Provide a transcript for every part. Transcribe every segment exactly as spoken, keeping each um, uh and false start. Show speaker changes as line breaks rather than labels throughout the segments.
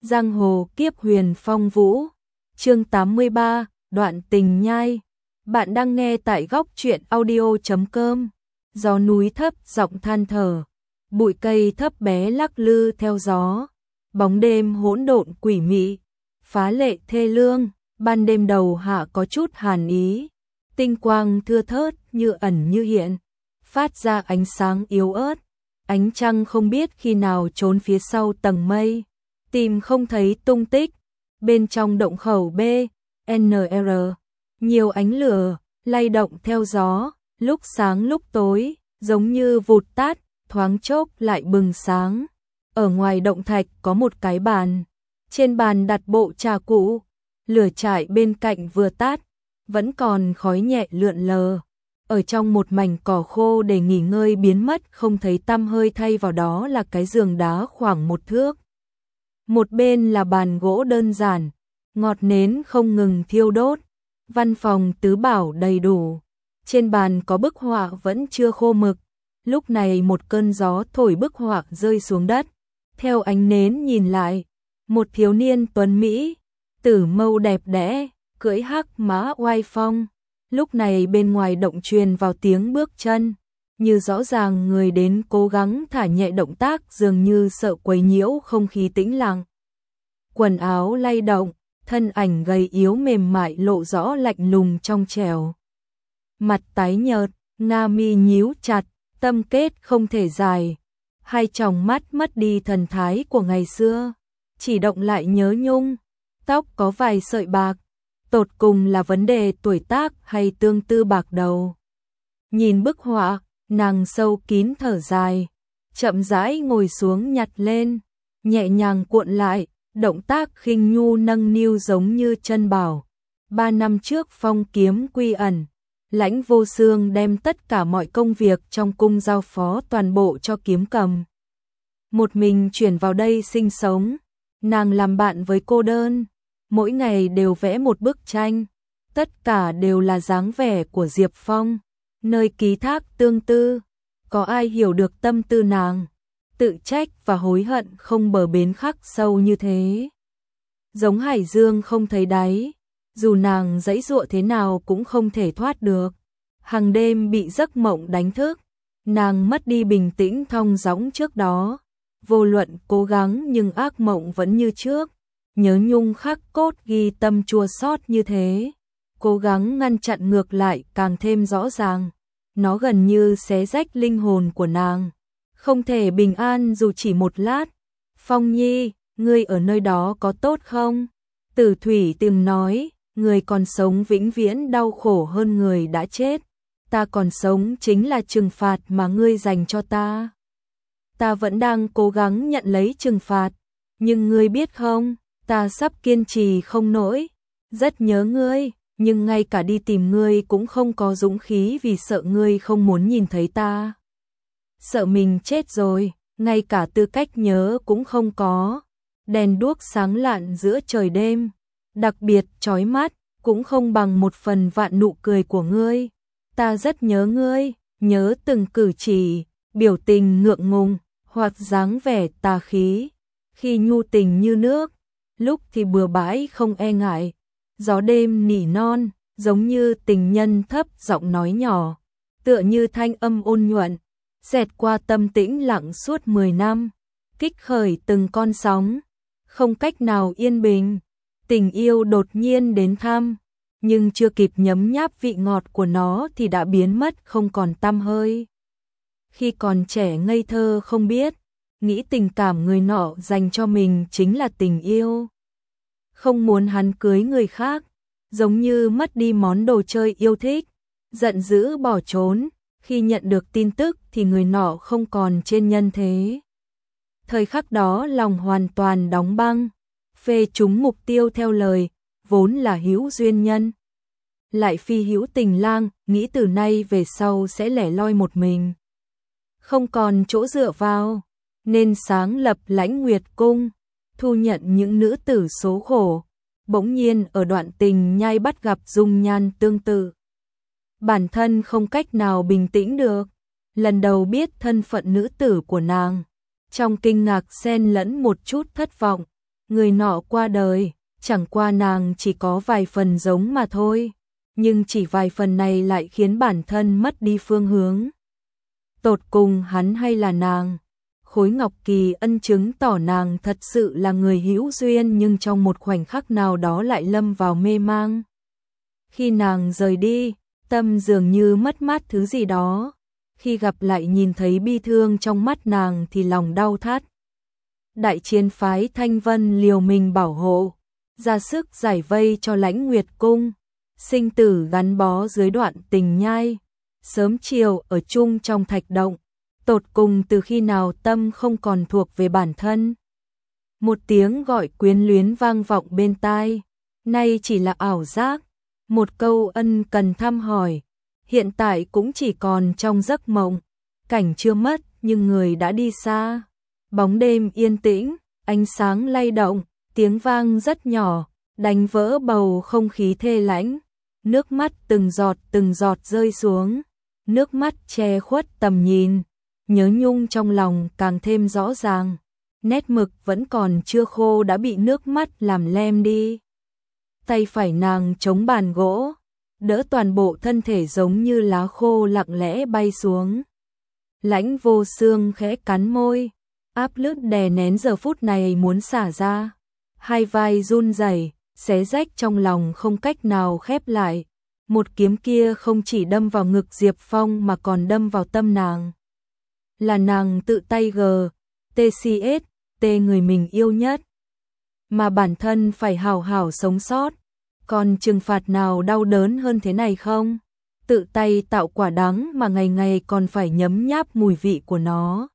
Giang hồ kiếp huyền phong vũ. Chương tám mươi ba, đoạn tình nhai. Bạn đang nghe tại góc truyện audio chấm com. Gió núi thấp giọng than thở, bụi cây thấp bé lắc lư theo gió. Bóng đêm hỗn độn quỷ mị, phá lệ thê lương, ban đêm đầu hạ có chút hàn ý. Tinh quang thưa thớt như ẩn như hiện, phát ra ánh sáng yếu ớt. Ánh trăng không biết khi nào trốn phía sau tầng mây, tìm không thấy tung tích. Bên trong động khẩu B, N R, nhiều ánh lửa lay động theo gió, lúc sáng lúc tối, giống như vụt tắt, thoáng chốc lại bừng sáng. Ở ngoài động thạch có một cái bàn, trên bàn đặt bộ trà cũ, lửa trại bên cạnh vừa tắt, vẫn còn khói nhẹ lượn lờ. Ở trong một mảnh cỏ khô để nghỉ ngơi biến mất không thấy tăm hơi, thay vào đó là cái giường đá khoảng một thước. Một bên là bàn gỗ đơn giản, ngọt nến không ngừng thiêu đốt, văn phòng tứ bảo đầy đủ. Trên bàn có bức họa vẫn chưa khô mực, lúc này một cơn gió thổi bức họa rơi xuống đất. Theo ánh nến nhìn lại, một thiếu niên tuấn Mỹ, tử mâu đẹp đẽ, cưỡi hắc mã oai phong. Lúc này bên ngoài động truyền vào tiếng bước chân, như rõ ràng người đến cố gắng thả nhẹ động tác, dường như sợ quấy nhiễu không khí tĩnh lặng. Quần áo lay động, thân ảnh gầy yếu mềm mại lộ rõ lạnh lùng trong trẻo. Mặt tái nhợt, nga mi nhíu chặt, tâm kết không thể dài. Hai tròng mắt mất đi thần thái của ngày xưa, chỉ động lại nhớ nhung. Tóc có vài sợi bạc, tột cùng là vấn đề tuổi tác hay tương tư bạc đầu. Nhìn bức họa, nàng sâu kín thở dài, chậm rãi ngồi xuống nhặt lên, nhẹ nhàng cuộn lại, động tác khinh nhu nâng niu giống như chân bảo. Ba năm trước phong kiếm quy ẩn, Lãnh Vô Xương đem tất cả mọi công việc trong cung giao phó toàn bộ cho Kiếm Cầm. Một mình chuyển vào đây sinh sống, nàng làm bạn với cô đơn, mỗi ngày đều vẽ một bức tranh, tất cả đều là dáng vẻ của Diệp Phong, nơi ký thác tương tư. Có ai hiểu được tâm tư nàng, tự trách và hối hận không bờ bến khắc sâu như thế. Giống hải dương không thấy đáy, dù nàng giãy giụa thế nào cũng không thể thoát được. Hàng đêm bị giấc mộng đánh thức, nàng mất đi bình tĩnh thong dong trước đó. Vô luận cố gắng nhưng ác mộng vẫn như trước, nhớ nhung khắc cốt ghi tâm chua xót như thế. Cố gắng ngăn chặn ngược lại càng thêm rõ ràng, nó gần như xé rách linh hồn của nàng. Không thể bình an dù chỉ một lát. Phong Nhi, ngươi ở nơi đó có tốt không? Tử Thủy từng nói, người còn sống vĩnh viễn đau khổ hơn người đã chết. Ta còn sống chính là trừng phạt mà ngươi dành cho ta. Ta vẫn đang cố gắng nhận lấy trừng phạt, nhưng ngươi biết không, ta sắp kiên trì không nổi. Rất nhớ ngươi, nhưng ngay cả đi tìm ngươi cũng không có dũng khí vì sợ ngươi không muốn nhìn thấy ta. Sợ mình chết rồi, ngay cả tư cách nhớ cũng không có. Đèn đuốc sáng lạn giữa trời đêm, đặc biệt chói mắt, cũng không bằng một phần vạn nụ cười của ngươi. Ta rất nhớ ngươi, nhớ từng cử chỉ, biểu tình ngượng ngùng, hoặc dáng vẻ tà khí, khi nhu tình như nước, lúc thì bừa bãi không e ngại. Gió đêm nỉ non, giống như tình nhân thấp giọng nói nhỏ, tựa như thanh âm ôn nhuận, xẹt qua tâm tĩnh lặng suốt mười năm, kích khởi từng con sóng, không cách nào yên bình. Tình yêu đột nhiên đến thăm, nhưng chưa kịp nhấm nháp vị ngọt của nó thì đã biến mất không còn tăm hơi. Khi còn trẻ ngây thơ không biết, nghĩ tình cảm người nọ dành cho mình chính là tình yêu. Không muốn hắn cưới người khác, giống như mất đi món đồ chơi yêu thích, giận dữ bỏ trốn. Khi nhận được tin tức thì người nọ không còn trên nhân thế. Thời khắc đó lòng hoàn toàn đóng băng, phê trúng mục tiêu theo lời, vốn là hữu duyên nhân. Lại phi hữu tình lang, nghĩ từ nay về sau sẽ lẻ loi một mình. Không còn chỗ dựa vào, nên sáng lập Lãnh Nguyệt Cung, thu nhận những nữ tử số khổ. Bỗng nhiên ở đoạn tình nhai bắt gặp dung nhan tương tự. Bản thân không cách nào bình tĩnh được, lần đầu biết thân phận nữ tử của nàng. Trong kinh ngạc xen lẫn một chút thất vọng, Người nọ qua đời, chẳng qua nàng chỉ có vài phần giống mà thôi, nhưng chỉ vài phần này lại khiến bản thân mất đi phương hướng. Tột cùng hắn hay là nàng? Khối ngọc kỳ ân chứng tỏ nàng thật sự là người hữu duyên, nhưng trong một khoảnh khắc nào đó lại lâm vào mê mang. Khi nàng rời đi, tâm dường như mất mát thứ gì đó. Khi gặp lại nhìn thấy bi thương trong mắt nàng thì lòng đau thắt. Đại chiến phái Thanh Vân liều mình bảo hộ, ra sức giải vây cho Lãnh Nguyệt cung, sinh tử gắn bó dưới đoạn tình nhai, sớm chiều ở chung trong thạch động, tột cùng từ khi nào tâm không còn thuộc về bản thân. Một tiếng gọi quyến luyến vang vọng bên tai, nay chỉ là ảo giác, một câu ân cần thăm hỏi, hiện tại cũng chỉ còn trong giấc mộng, cảnh chưa mất nhưng người đã đi xa. Bóng đêm yên tĩnh, ánh sáng lay động, tiếng vang rất nhỏ, đánh vỡ bầu không khí thê lãnh. Nước mắt từng giọt từng giọt rơi xuống, nước mắt che khuất tầm nhìn, nhớ nhung trong lòng càng thêm rõ ràng. Nét mực vẫn còn chưa khô đã bị nước mắt làm lem đi. Tay phải nàng chống bàn gỗ, đỡ toàn bộ thân thể giống như lá khô lặng lẽ bay xuống. Lãnh Vô Xương khẽ cắn môi, áp lực đè nén giờ phút này muốn xả ra. Hai vai run rẩy, xé rách trong lòng không cách nào khép lại. Một kiếm kia không chỉ đâm vào ngực Diệp Phong mà còn đâm vào tâm nàng. Là nàng tự tay gờ, tê xê ét, tê người mình yêu nhất. Mà bản thân phải hào hào sống sót. Còn trừng phạt nào đau đớn hơn thế này không? Tự tay tạo quả đắng mà ngày ngày còn phải nhấm nháp mùi vị của nó.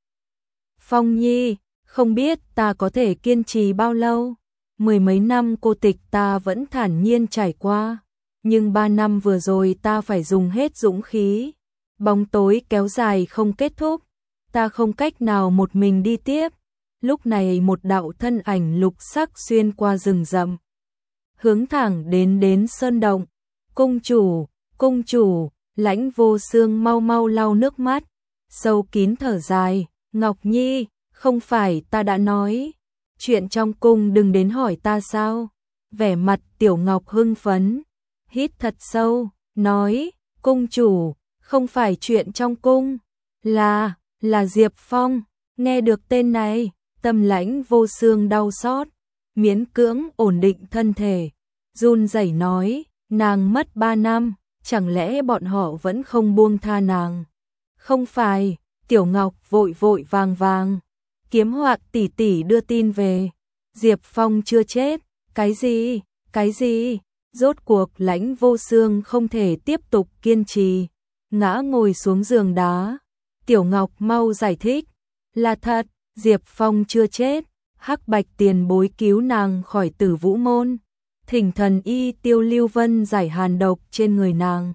Phong Nhi, không biết ta có thể kiên trì bao lâu. Mười mấy năm cô tịch ta vẫn thản nhiên trải qua. Nhưng ba năm vừa rồi ta phải dùng hết dũng khí. Bóng tối kéo dài không kết thúc. Ta không cách nào một mình đi tiếp. Lúc này một đạo thân ảnh lục sắc xuyên qua rừng rậm, hướng thẳng đến đến sơn động. Cung chủ, cung chủ, Lãnh Vô Xương mau mau lau nước mắt, sâu kín thở dài. Ngọc Nhi, không phải ta đã nói, chuyện trong cung đừng đến hỏi ta sao? Vẻ mặt Tiểu Ngọc hưng phấn, hít thật sâu, nói, cung chủ, không phải chuyện trong cung, là, là Diệp Phong. Nghe được tên này, tâm Lãnh Vô Xương đau xót, miễn cưỡng ổn định thân thể, run rẩy nói, nàng mất ba năm, chẳng lẽ bọn họ vẫn không buông tha nàng? Không phải. Tiểu Ngọc vội vội vàng vàng, Kiếm Hoạt tỷ tỷ đưa tin về, Diệp Phong chưa chết. Cái gì? Cái gì? Rốt cuộc Lãnh Vô Xương không thể tiếp tục kiên trì, ngã ngồi xuống giường đá. Tiểu Ngọc mau giải thích, là thật, Diệp Phong chưa chết, Hắc Bạch tiền bối cứu nàng khỏi Tử Vũ môn, thỉnh thần y Tiêu Lưu Vân giải hàn độc trên người nàng.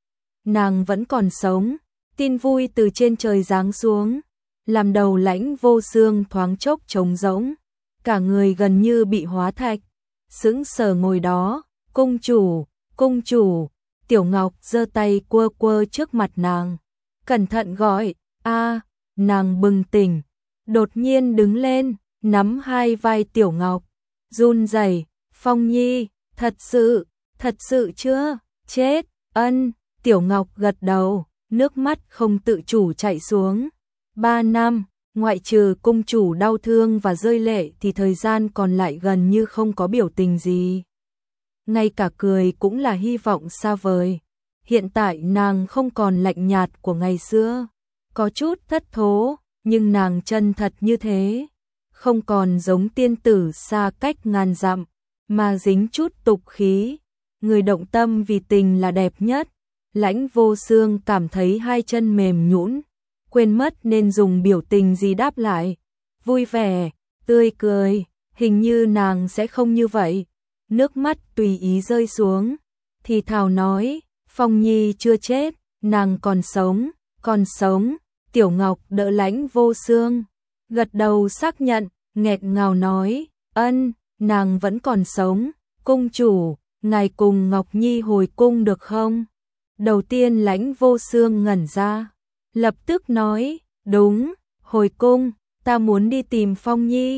Nàng vẫn còn sống. Tin vui từ trên trời giáng xuống, làm đầu Lãnh Vô Xương thoáng chốc trống rỗng, cả người gần như bị hóa thạch, sững sờ ngồi đó. Cung chủ, cung chủ, Tiểu Ngọc giơ tay quơ quơ trước mặt nàng, cẩn thận gọi, a. Nàng bừng tỉnh, đột nhiên đứng lên, nắm hai vai Tiểu Ngọc, run rẩy, Phong Nhi, thật sự, thật sự chưa, chết, ân. Tiểu Ngọc gật đầu, nước mắt không tự chủ chảy xuống. Ba năm, ngoại trừ cung chủ đau thương và rơi lệ thì thời gian còn lại gần như không có biểu tình gì. Ngay cả cười cũng là hy vọng xa vời. Hiện tại nàng không còn lạnh nhạt của ngày xưa, có chút thất thố, nhưng nàng chân thật như thế, không còn giống tiên tử xa cách ngàn dặm, mà dính chút tục khí. Người động tâm vì tình là đẹp nhất. Lãnh Vô Xương cảm thấy hai chân mềm nhũn, quên mất nên dùng biểu tình gì đáp lại. Vui vẻ, tươi cười, hình như nàng sẽ không như vậy. Nước mắt tùy ý rơi xuống, thì thào nói, Phong Nhi chưa chết, nàng còn sống, còn sống. Tiểu Ngọc đỡ Lãnh Vô Xương, gật đầu xác nhận, nghẹt ngào nói, ân, nàng vẫn còn sống. Cung chủ, ngài cùng Ngọc Nhi hồi cung được không? Đầu tiên Lãnh Vô Xương ngẩn ra, lập tức nói, đúng, hồi cung, ta muốn đi tìm Phong Nhi.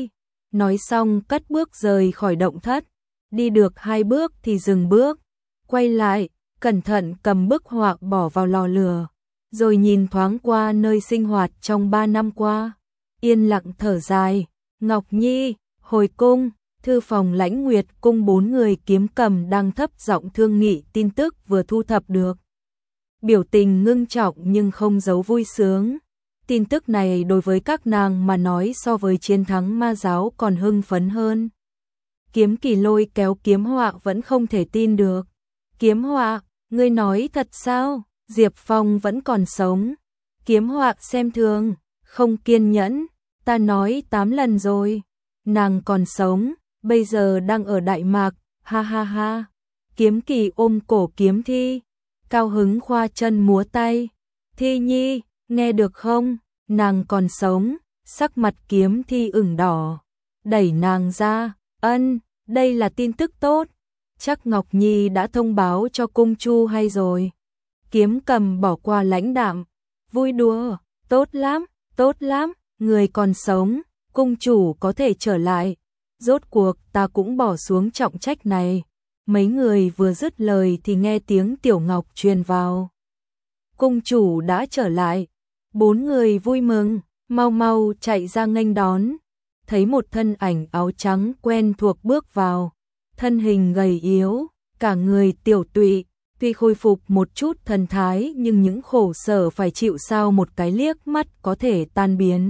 nói xong cất bước rời khỏi động thất, đi được hai bước thì dừng bước, quay lại, cẩn thận cầm bức họa bỏ vào lò lửa, rồi nhìn thoáng qua nơi sinh hoạt trong ba năm qua, yên lặng thở dài. Ngọc Nhi, hồi cung. Thư phòng Lãnh Nguyệt cung bốn người kiếm cầm đang thấp giọng thương nghị tin tức vừa thu thập được. Biểu tình ngưng trọng nhưng không giấu vui sướng. Tin tức này đối với các nàng mà nói so với chiến thắng ma giáo còn hưng phấn hơn. Kiếm Kỳ lôi kéo Kiếm Họa vẫn không thể tin được. Kiếm Họa, ngươi nói thật sao? Diệp Phong vẫn còn sống. Kiếm Họa xem thường, không kiên nhẫn. Ta nói tám lần rồi. Nàng còn sống, bây giờ đang ở Đại Mạc, ha ha ha. Kiếm Kỳ ôm cổ Kiếm Thi, cao hứng khoa chân múa tay. Thi Nhi, nghe được không? Nàng còn sống. Sắc mặt Kiếm Thi ửng đỏ, đẩy nàng ra. Ân, đây là tin tức tốt. Chắc Ngọc Nhi đã thông báo cho cung Chu hay rồi. Kiếm Cầm bỏ qua lãnh đạm, vui đùa. Tốt lắm, tốt lắm, người còn sống, cung chủ có thể trở lại. Rốt cuộc ta cũng bỏ xuống trọng trách này. Mấy người vừa dứt lời thì nghe tiếng Tiểu Ngọc truyền vào. Cung chủ đã trở lại. Bốn người vui mừng, mau mau chạy ra nghênh đón. Thấy một thân ảnh áo trắng quen thuộc bước vào. Thân hình gầy yếu, cả người tiểu tụy, tuy khôi phục một chút thần thái nhưng những khổ sở phải chịu sao một cái liếc mắt có thể tan biến.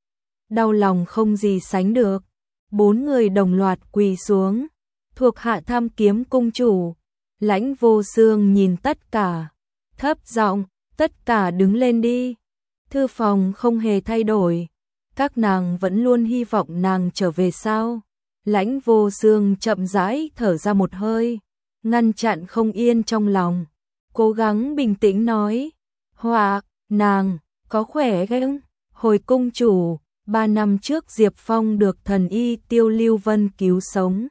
Đau lòng không gì sánh được. Bốn người đồng loạt quỳ xuống. Thuộc hạ tham kiếm cung chủ. Lãnh Vô Xương nhìn tất cả, thấp giọng, tất cả đứng lên đi. Thư phòng không hề thay đổi. Các nàng vẫn luôn hy vọng nàng trở về sao? Lãnh Vô Xương chậm rãi thở ra một hơi, ngăn chặn không yên trong lòng, cố gắng bình tĩnh nói. Họa, nàng, có khỏe không? Hồi cung chủ, ba năm trước Diệp Phong được thần y Tiêu Lưu Vân cứu sống.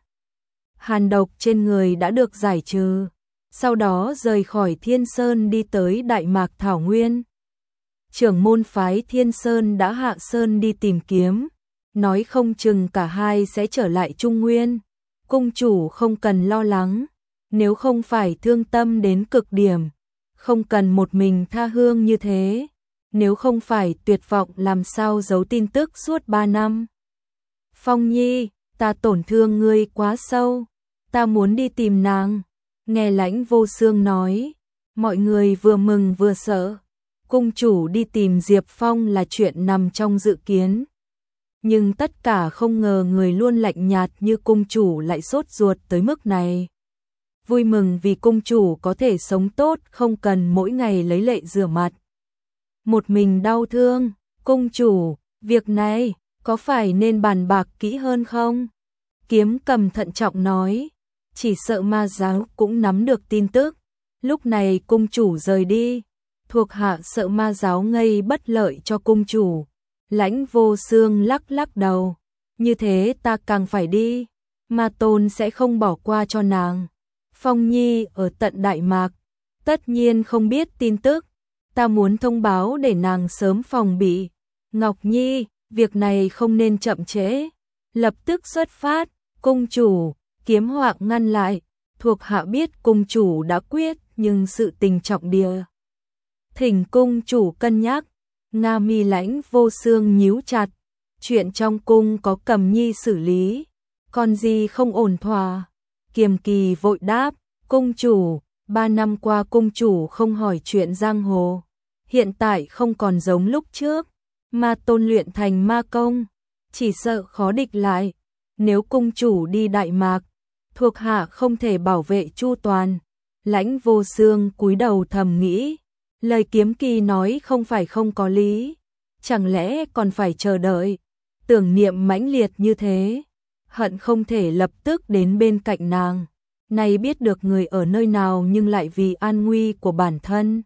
Hàn độc trên người đã được giải trừ, sau đó rời khỏi Thiên Sơn đi tới Đại Mạc Thảo Nguyên. Trưởng môn phái Thiên Sơn đã hạ sơn đi tìm kiếm, nói không chừng cả hai sẽ trở lại Trung Nguyên. Cung chủ không cần lo lắng, nếu không phải thương tâm đến cực điểm, không cần một mình tha hương như thế, nếu không phải tuyệt vọng làm sao giấu tin tức suốt ba năm. Phong Nhi, ta tổn thương ngươi quá sâu, ta muốn đi tìm nàng. Nghe Lãnh Vô Xương nói, mọi người vừa mừng vừa sợ. Cung chủ đi tìm Diệp Phong là chuyện nằm trong dự kiến. Nhưng tất cả không ngờ người luôn lạnh nhạt như cung chủ lại sốt ruột tới mức này. Vui mừng vì cung chủ có thể sống tốt, không cần mỗi ngày lấy lệ rửa mặt. Một mình đau thương, cung chủ, việc này có phải nên bàn bạc kỹ hơn không? Kiếm Cầm thận trọng nói, chỉ sợ ma giáo cũng nắm được tin tức. Lúc này cung chủ rời đi, thuộc hạ sợ ma giáo gây bất lợi cho cung chủ. Lãnh Vô Xương lắc lắc đầu, như thế ta càng phải đi, Ma Tôn sẽ không bỏ qua cho nàng. Phong Nhi ở tận Đại Mạc, tất nhiên không biết tin tức, ta muốn thông báo để nàng sớm phòng bị. Ngọc Nhi, việc này không nên chậm trễ, lập tức xuất phát. Cung chủ, Kiếm Họa ngăn lại, thuộc hạ biết cung chủ đã quyết, nhưng sự tình trọng địa, thỉnh cung chủ cân nhắc. Nga mi Lãnh Vô Xương nhíu chặt, chuyện trong cung có Cầm Nhi xử lý, còn gì không ổn thỏa. Kiềm Kỳ vội đáp, cung chủ, ba năm qua cung chủ không hỏi chuyện giang hồ, hiện tại không còn giống lúc trước. Ma Tôn luyện thành ma công, chỉ sợ khó địch lại. Nếu cung chủ đi Đại Mạc, thuộc hạ không thể bảo vệ chu toàn. Lãnh Vô Xương cúi đầu thầm nghĩ, lời Kiếm Kỳ nói không phải không có lý, chẳng lẽ còn phải chờ đợi. Tưởng niệm mãnh liệt như thế, hận không thể lập tức đến bên cạnh nàng. Nay biết được người ở nơi nào nhưng lại vì an nguy của bản thân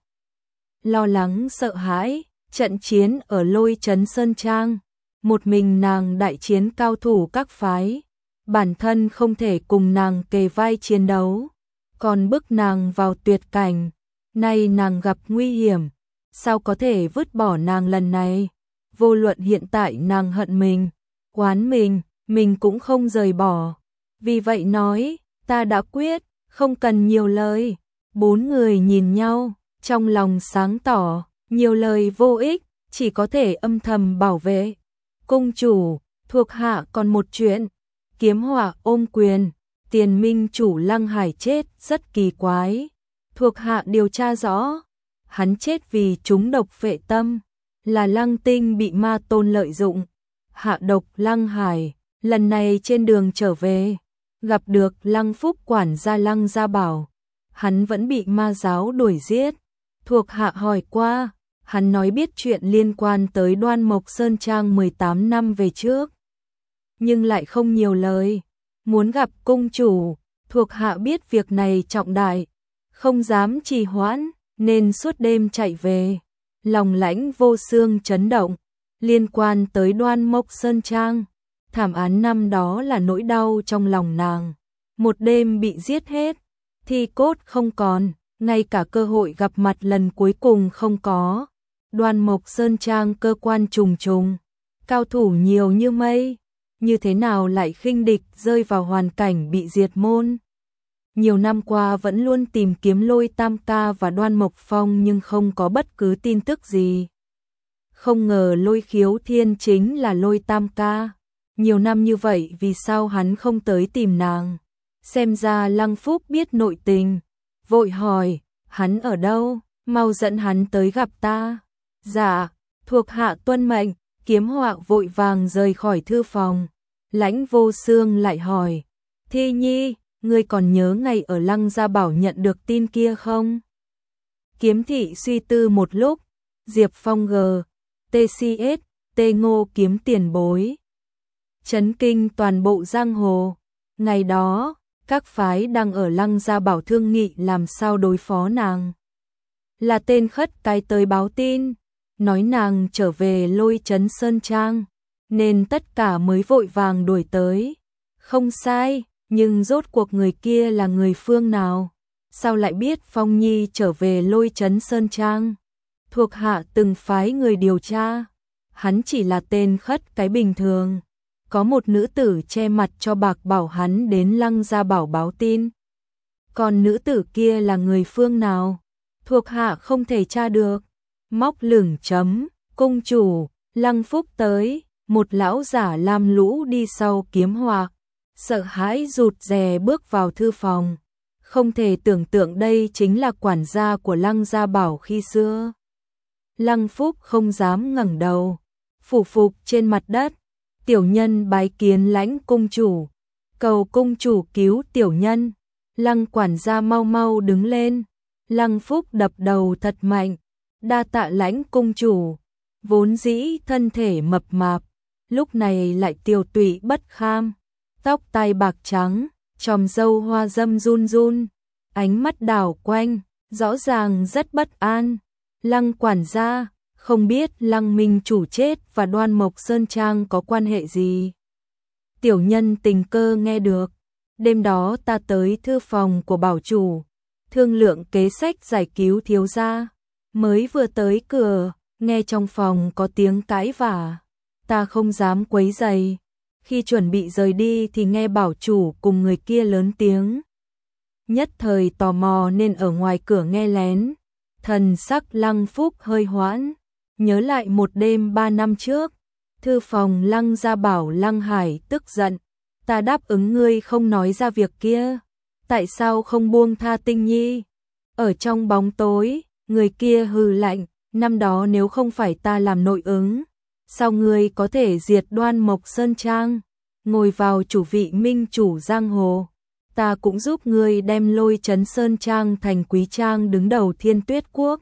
lo lắng sợ hãi. Trận chiến ở Lôi Trấn Sơn Trang, một mình nàng đại chiến cao thủ các phái, bản thân không thể cùng nàng kề vai chiến đấu, còn bức nàng vào tuyệt cảnh. Nay nàng gặp nguy hiểm, sao có thể vứt bỏ nàng lần này? Vô luận hiện tại nàng hận mình, oán mình, mình cũng không rời bỏ. Vì vậy nói, ta đã quyết, không cần nhiều lời. Bốn người nhìn nhau, trong lòng sáng tỏ, nhiều lời vô ích, chỉ có thể âm thầm bảo vệ. Cung chủ, thuộc hạ còn một chuyện. Kiếm Họa ôm quyền, Tiền Minh chủ Lăng Hải chết rất kỳ quái. Thuộc hạ điều tra rõ, hắn chết vì trúng độc phệ tâm, là Lăng Tinh bị ma tôn lợi dụng, hạ độc Lăng Hải. Lần này trên đường trở về, gặp được Lăng Phúc quản gia Lăng Gia Bảo, hắn vẫn bị ma giáo đuổi giết. Thuộc hạ hỏi qua, hắn nói biết chuyện liên quan tới Đoan Mộc Sơn Trang mười tám năm về trước, nhưng lại không nhiều lời. Muốn gặp cung chủ, thuộc hạ biết việc này trọng đại, không dám trì hoãn, nên suốt đêm chạy về. Lòng Lãnh Vô Xương chấn động, liên quan tới Đoan Mộc Sơn Trang, thảm án năm đó là nỗi đau trong lòng nàng. Một đêm bị giết hết, thi cốt không còn, ngay cả cơ hội gặp mặt lần cuối cùng không có. Đoan Mộc Sơn Trang cơ quan trùng trùng, cao thủ nhiều như mây, như thế nào lại khinh địch rơi vào hoàn cảnh bị diệt môn. Nhiều năm qua vẫn luôn tìm kiếm Lôi Tam Ca và Đoan Mộc Phong nhưng không có bất cứ tin tức gì. Không ngờ Lôi Khiếu Thiên chính là Lôi Tam Ca. Nhiều năm như vậy vì sao hắn không tới tìm nàng? Xem ra Lăng Phúc biết nội tình, vội hỏi, hắn ở đâu, mau dẫn hắn tới gặp ta. Dạ, thuộc hạ tuân mệnh. Kiếm Họa vội vàng rời khỏi thư phòng. Lãnh Vô Xương lại hỏi, Thi Nhi, ngươi còn nhớ ngày ở Lăng Gia Bảo nhận được tin kia không? Kiếm thị suy tư một lúc, Diệp Phong G, tê xê ét, Tê Ngô kiếm tiền bối, chấn kinh toàn bộ giang hồ. Ngày đó, các phái đang ở Lăng Gia Bảo thương nghị làm sao đối phó nàng. Là tên khất cái tới báo tin, nói nàng trở về Lôi Trấn Sơn Trang, nên tất cả mới vội vàng đuổi tới. Không sai, nhưng rốt cuộc người kia là người phương nào? Sao lại biết Phong Nhi trở về Lôi Trấn Sơn Trang? Thuộc hạ từng phái người điều tra, hắn chỉ là tên khất cái bình thường. Có một nữ tử che mặt cho bạc bảo hắn đến Lăng Gia Bảo báo tin. Còn nữ tử kia là người phương nào? Thuộc hạ không thể tra được. Móc lửng chấm, cung chủ, Lăng Phúc tới, một lão giả lam lũ đi sau Kiếm Họa, sợ hãi rụt rè bước vào thư phòng. Không thể tưởng tượng đây chính là quản gia của Lăng Gia Bảo khi xưa. Lăng Phúc không dám ngẩng đầu, phủ phục trên mặt đất. Tiểu nhân bái kiến Lãnh cung chủ, cầu cung chủ cứu tiểu nhân. Lăng quản gia mau mau đứng lên. Lăng Phúc đập đầu thật mạnh, đa tạ Lãnh cung chủ. Vốn dĩ thân thể mập mạp, lúc này lại tiều tụy bất kham, tóc tai bạc trắng, chòm râu hoa dâm run run, ánh mắt đảo quanh, rõ ràng rất bất an. Lăng quản gia, không biết Lăng Minh chủ chết và Đoan Mộc Sơn Trang có quan hệ gì? Tiểu nhân tình cơ nghe được, đêm đó ta tới thư phòng của bảo chủ, thương lượng kế sách giải cứu thiếu gia, mới vừa tới cửa, nghe trong phòng có tiếng cãi vả, ta không dám quấy rầy. Khi chuẩn bị rời đi thì nghe bảo chủ cùng người kia lớn tiếng. Nhất thời tò mò nên ở ngoài cửa nghe lén. Thần sắc Lăng Phúc hơi hoãn, nhớ lại một đêm ba năm trước, thư phòng Lăng Gia Bảo Lăng Hải tức giận, ta đáp ứng ngươi không nói ra việc kia, tại sao không buông tha Tinh Nhi? Ở trong bóng tối, người kia hừ lạnh, năm đó nếu không phải ta làm nội ứng, sao ngươi có thể diệt Đoan Mộc Sơn Trang, ngồi vào chủ vị minh chủ giang hồ? Ta cũng giúp ngươi đem Lôi Trấn Sơn Trang thành quý trang đứng đầu Thiên Tuyết Quốc,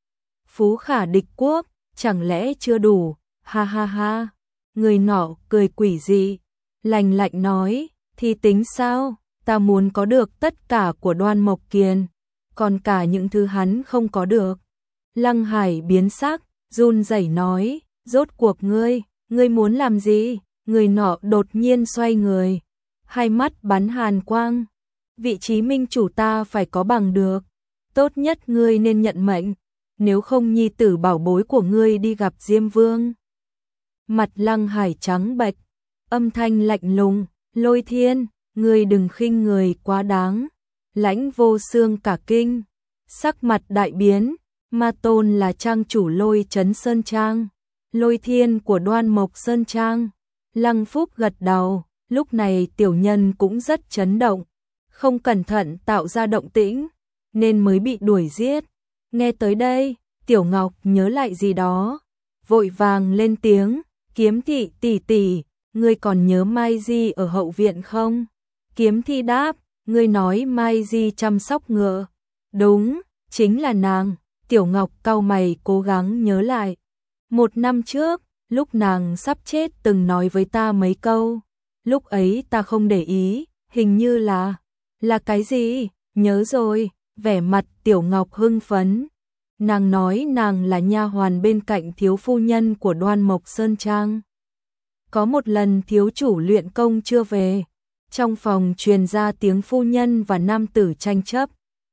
phú khả địch quốc, chẳng lẽ chưa đủ? Ha ha ha. Người nọ cười quỷ dị, lạnh lạnh nói, thì tính sao? Ta muốn có được tất cả của Đoan Mộc Kiền, còn cả những thứ hắn không có được. Lăng Hải biến sắc, run rẩy nói, rốt cuộc ngươi, ngươi muốn làm gì? Người nọ đột nhiên xoay người, hai mắt bắn hàn quang. Vị trí minh chủ ta phải có bằng được, tốt nhất ngươi nên nhận mệnh, nếu không nhi tử bảo bối của ngươi đi gặp Diêm Vương. Mặt Lăng Hải trắng bệch, âm thanh lạnh lùng, Lôi Thiên, ngươi đừng khinh người quá đáng. Lãnh Vô Xương cả kinh, sắc mặt đại biến, Ma Tôn là trang chủ Lôi Trấn Sơn Trang, Lôi Thiên của Đoan Mộc Sơn Trang. Lăng Phúc gật đầu, lúc này tiểu nhân cũng rất chấn động, không cẩn thận tạo ra động tĩnh, nên mới bị đuổi giết. Nghe tới đây, Tiểu Ngọc nhớ lại gì đó, vội vàng lên tiếng, Kiếm Thị tỷ tỷ, ngươi còn nhớ Mai Di ở hậu viện không? Kiếm Thị đáp, ngươi nói Mai Di chăm sóc ngựa. Đúng, chính là nàng. Tiểu Ngọc cau mày cố gắng nhớ lại. Một năm trước, lúc nàng sắp chết từng nói với ta mấy câu. Lúc ấy ta không để ý, hình như là... Là cái gì? Nhớ rồi, vẻ mặt Tiểu Ngọc hưng phấn. Nàng nói nàng là nha hoàn bên cạnh thiếu phu nhân của Đoan Mộc Sơn Trang. Có một lần thiếu chủ luyện công chưa về, trong phòng truyền ra tiếng phu nhân và nam tử tranh chấp.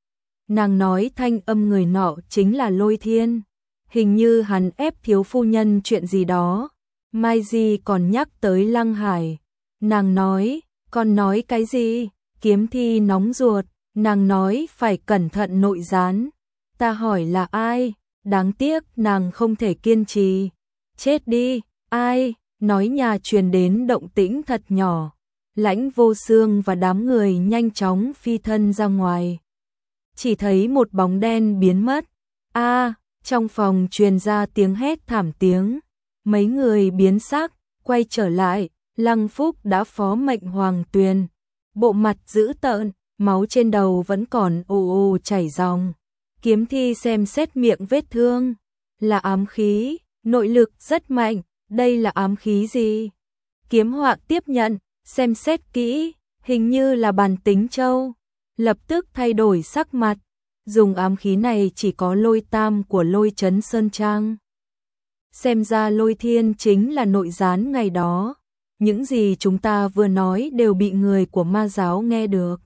Nàng nói thanh âm người nọ chính là Lôi Thiên, hình như hắn ép thiếu phu nhân chuyện gì đó. Mai Di còn nhắc tới Lăng Hải. Nàng nói, con nói cái gì? Kiếm Thi nóng ruột, nàng nói phải cẩn thận nội gián. Ta hỏi là ai? Đáng tiếc nàng không thể kiên trì. Chết đi, ai? Nói nhà truyền đến động tĩnh thật nhỏ. Lãnh Vô Xương và đám người nhanh chóng phi thân ra ngoài. Chỉ thấy một bóng đen biến mất. A, trong phòng truyền ra tiếng hét thảm tiếng. Mấy người biến sắc, quay trở lại, Lăng Phúc đã phó mệnh Hoàng Tuyền. Bộ mặt dữ tợn, máu trên đầu vẫn còn ồ ồ chảy ròng. Kiếm Thi xem xét miệng vết thương, là ám khí, nội lực rất mạnh, đây là ám khí gì? Kiếm Họa tiếp nhận, xem xét kỹ, hình như là Bàn Tính Châu, lập tức thay đổi sắc mặt, dùng ám khí này chỉ có Lôi Tam của Lôi Trấn Sơn Trang. Xem ra Lôi Thiên chính là nội gián ngày đó, những gì chúng ta vừa nói đều bị người của ma giáo nghe được.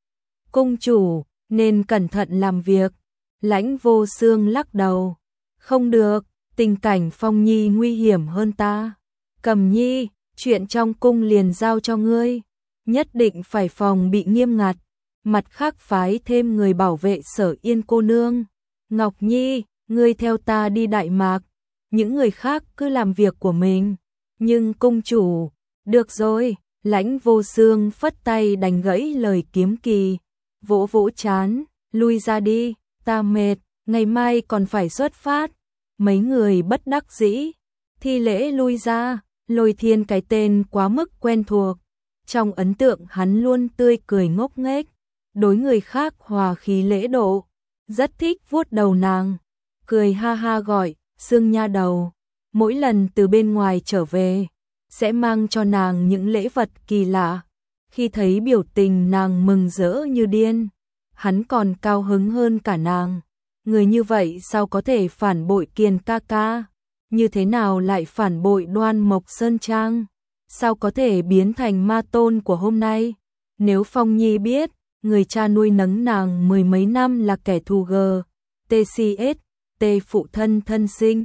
Cung chủ, nên cẩn thận làm việc. Lãnh Vô Xương lắc đầu. Không được, tình cảnh Phong Nhi nguy hiểm hơn ta. Cầm Nhi, chuyện trong cung liền giao cho ngươi. Nhất định phải phòng bị nghiêm ngặt. Mặt khác phái thêm người bảo vệ Sở Yên cô nương. Ngọc Nhi, ngươi theo ta đi Đại Mạc. Những người khác cứ làm việc của mình. Nhưng cung chủ, được rồi. Lãnh Vô Xương phất tay đánh gãy lời Kiếm Kỳ. Vỗ vỗ chán, lui ra đi. Ta mệt, ngày mai còn phải xuất phát. Mấy người bất đắc dĩ, thi lễ lui ra. Lôi Thiên cái tên quá mức quen thuộc. Trong ấn tượng hắn luôn tươi cười ngốc nghếch, đối người khác hòa khí lễ độ, rất thích vuốt đầu nàng, cười ha ha gọi, Xương nha đầu. Mỗi lần từ bên ngoài trở về, sẽ mang cho nàng những lễ vật kỳ lạ. Khi thấy biểu tình nàng mừng rỡ như điên, hắn còn cao hứng hơn cả nàng. Người như vậy sao có thể phản bội Kiền ca ca? Như thế nào lại phản bội Đoan Mộc Sơn Trang? Sao có thể biến thành ma tôn của hôm nay? Nếu Phong Nhi biết, người cha nuôi nấng nàng mười mấy năm là kẻ thù g, tê xê ét, tê phụ thân thân sinh,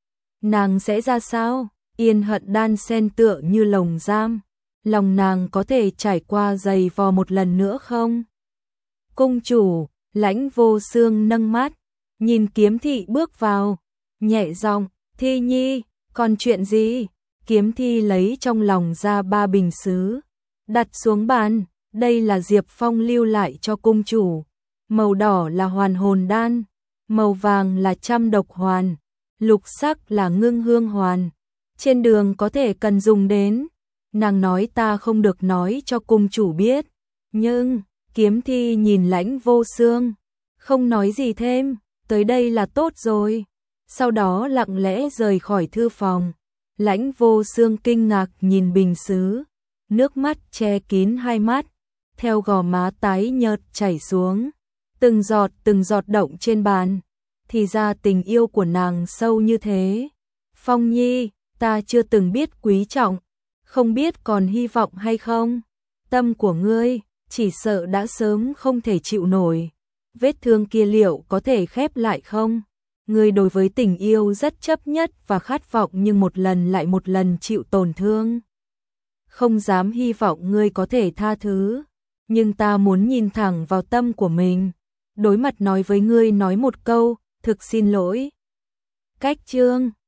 nàng sẽ ra sao? Yên hận đan xen tựa như lồng giam. Lòng nàng có thể trải qua giày vò một lần nữa không? Cung chủ, Lãnh Vô Xương nâng mắt, nhìn Kiếm Thị bước vào, nhẹ giọng, Thi Nhi, còn chuyện gì? Kiếm Thi lấy trong lòng ra ba bình sứ, đặt xuống bàn, đây là Diệp Phong lưu lại cho cung chủ. Màu đỏ là hoàn hồn đan, màu vàng là trăm độc hoàn, lục sắc là ngưng hương hoàn. Trên đường có thể cần dùng đến. Nàng nói ta không được nói cho cung chủ biết. Nhưng, Kiếm Thi nhìn Lãnh Vô Xương, không nói gì thêm, tới đây là tốt rồi. Sau đó lặng lẽ rời khỏi thư phòng. Lãnh Vô Xương kinh ngạc nhìn bình sứ, nước mắt che kín hai mắt, theo gò má tái nhợt chảy xuống, từng giọt từng giọt động trên bàn. Thì ra tình yêu của nàng sâu như thế. Phong Nhi, ta chưa từng biết quý trọng, không biết còn hy vọng hay không. Tâm của ngươi, chỉ sợ đã sớm không thể chịu nổi. Vết thương kia liệu có thể khép lại không? Ngươi đối với tình yêu rất chấp nhất và khát vọng nhưng một lần lại một lần chịu tổn thương. không dám hy vọng ngươi có thể tha thứ, nhưng ta muốn nhìn thẳng vào tâm của mình, đối mặt nói với ngươi nói một câu, thực xin lỗi. Cách chương